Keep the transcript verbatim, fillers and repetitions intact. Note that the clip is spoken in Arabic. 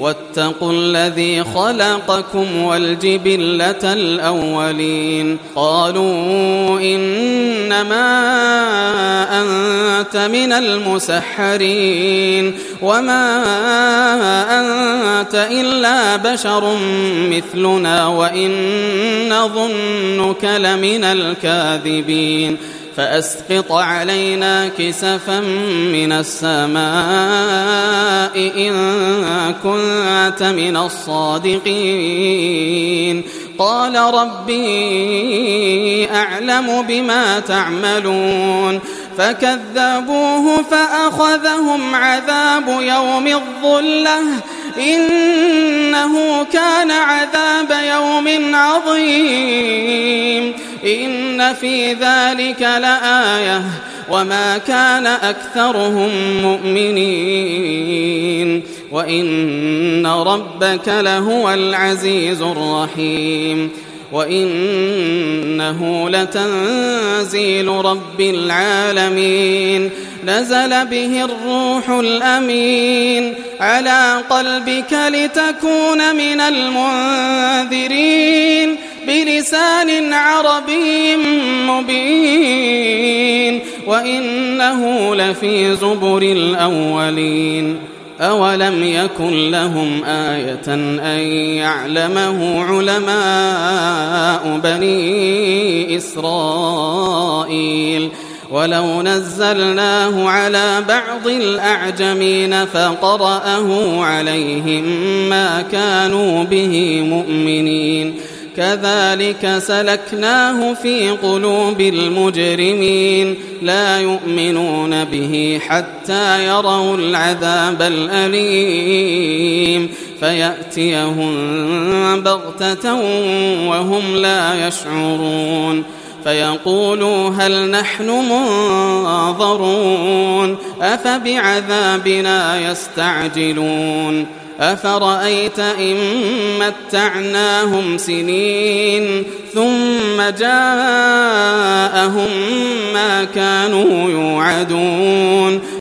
واتقوا الذي خلقكم والجبلة الأولين قالوا إنما أنت من المسحرين وما أنت إلا بشر مثلنا وإن نظنك لمن الكاذبين فأسقط علينا كسفا من السماء إن كنت من الصادقين قال ربي أعلم بما تعملون فكذبوه فأخذهم عذاب يوم الظلة إنه كان عذاب يوم عظيم إن في ذلك لآية وما كان أكثرهم مؤمنين وإن ربك لهو العزيز الرحيم وإنه لتنزيل رب العالمين نزل به الروح الأمين على قلبك لتكون من المنذرين بلسان عربي مبين وإنه لفي زبر الأولين أولم يكن لهم آية أن يعلمه علماء بني إسرائيل ولو نزلناه على بعض الأعجمين فقرأه عليهم ما كانوا به مؤمنين كذلك سلكناه في قلوب المجرمين لا يؤمنون به حتى يروا العذاب الأليم فيأتيهم بغتة وهم لا يشعرون فيقولوا هل نحن منظرون أفبعذابنا يستعجلون أفرأيت إن متعناهم سنين ثم جاءهم ما كانوا يوعدون